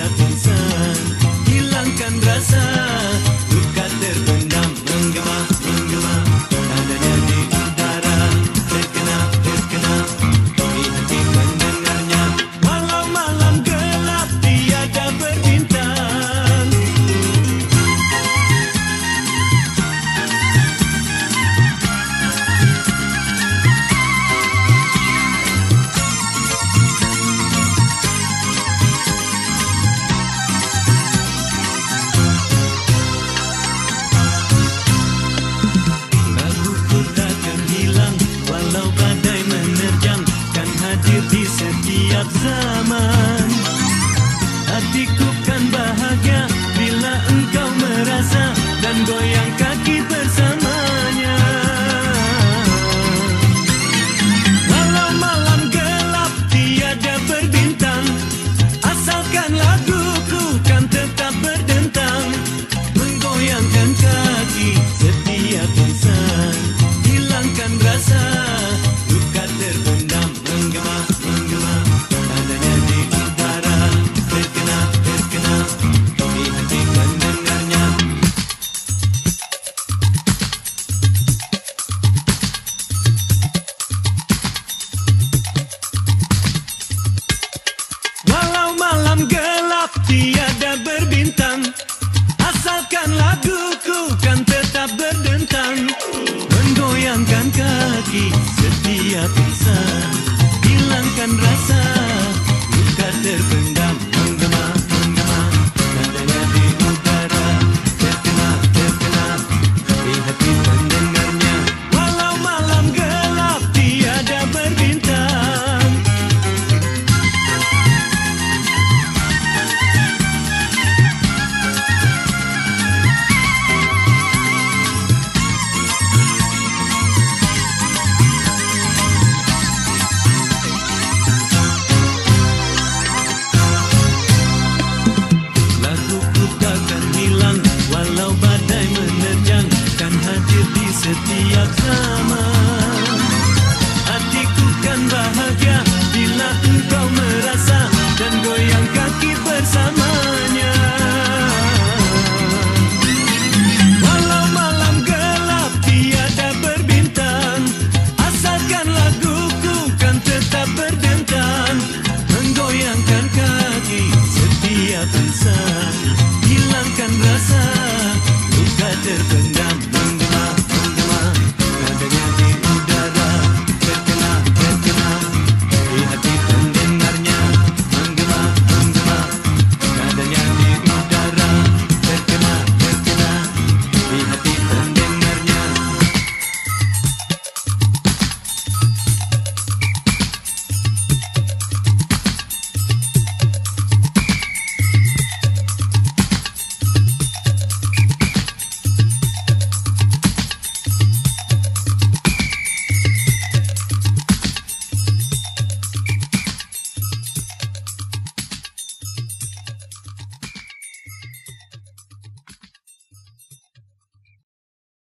setiap insan. Hilangkan rasa luka terpendam menggema-menggema. Nadanya di udara terkena di hati mendengarnya. Walau malam gelap tiada berbintang. Laguku takkan hilang walau badai menerjang, kan hadir di setiap zaman. Hatiku kan bahagia bila engkau merasa dan goyang kaki bersamanya. Walau malam gelap tiada berbintang, asalkan laguku kan tetap berdentang, menggoyangkan kaki setiap insan. Hilangkan rasa luka terpendam menggema-menggema. Nadanya di udara terkena di hati mendengarnya. Walau malam gelap tiada berbintang, asalkan laguku kan tetap berdentang, menggoyangkan kaki setiap insan. Hilangkan rasa luka terpendam menggema-menggema. Nadanya di udara terkena di hati mendengarnya. Walau malam gelap tiada berbintang. Laguku takkan hilang walau badai menerjang, kan hadir di setiap zaman. Hatiku kan bahagia bila engkau merasa dan goyang kaki bersamanya. Walau malam gelap tiada berbintang, asalkan laguku kan tetap berdentang, menggoyangkan kaki setiap insan.